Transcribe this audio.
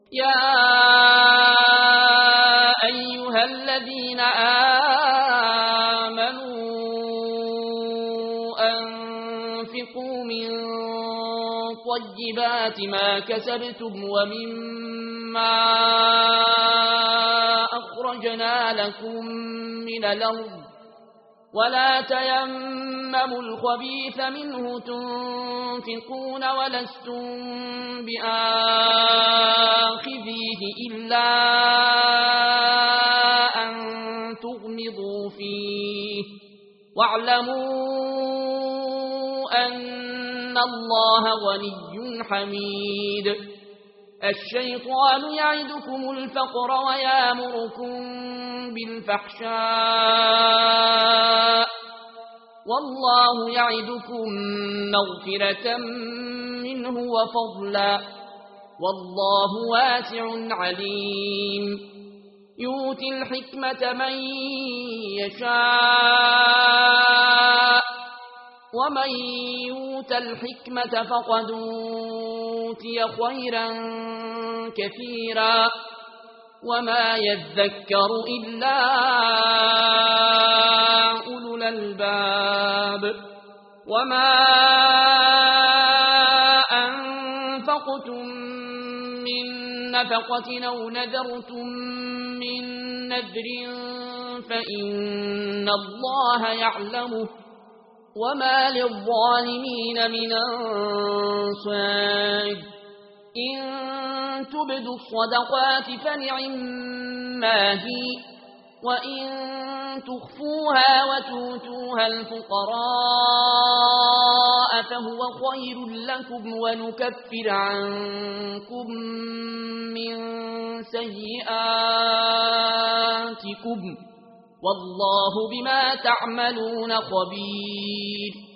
يا أيها الذين آمنوا أنفقوا من طيبات ما كسبتم ومما أخرجنا لكم من الأرض ولا تيمموا الخبيث منه تنفقون ولستم بآخذيه إلا أن تغمضوا فيه واعلموا أن الله غني حميد الشيطان يعدكم الفقر ويامركم بالفحشاء والله يعدكم مغفرة منه وفضلا والله واسع عليم يؤتي الحكمة من يشاء ومن يؤت الحكمة فقد أوتي خيرا كثيرا وما يذكر إلا أولو الألباب وما أنفقتم من نفقة أو نذرتم من نذر فإن الله يعلمه وما للظالمين من أنصار إن تبدوا الصدقات فنعما هي وإن تخفوها وتؤتوها الفقراء فهو خير لكم ونكفر عنكم من سيئاتكم والله بما تعملون خبير